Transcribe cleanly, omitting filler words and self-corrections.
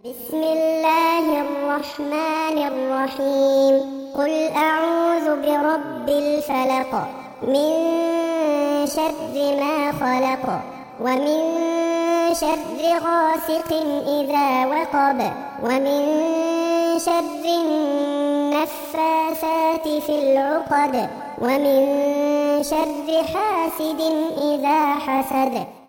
بسم الله الرحمن الرحيم. قل أعوذ برب الفلق من شر ما خلق ومن شر غاسق إذا وقب ومن شر النفاثات في العقد ومن شر حاسد إذا حسد.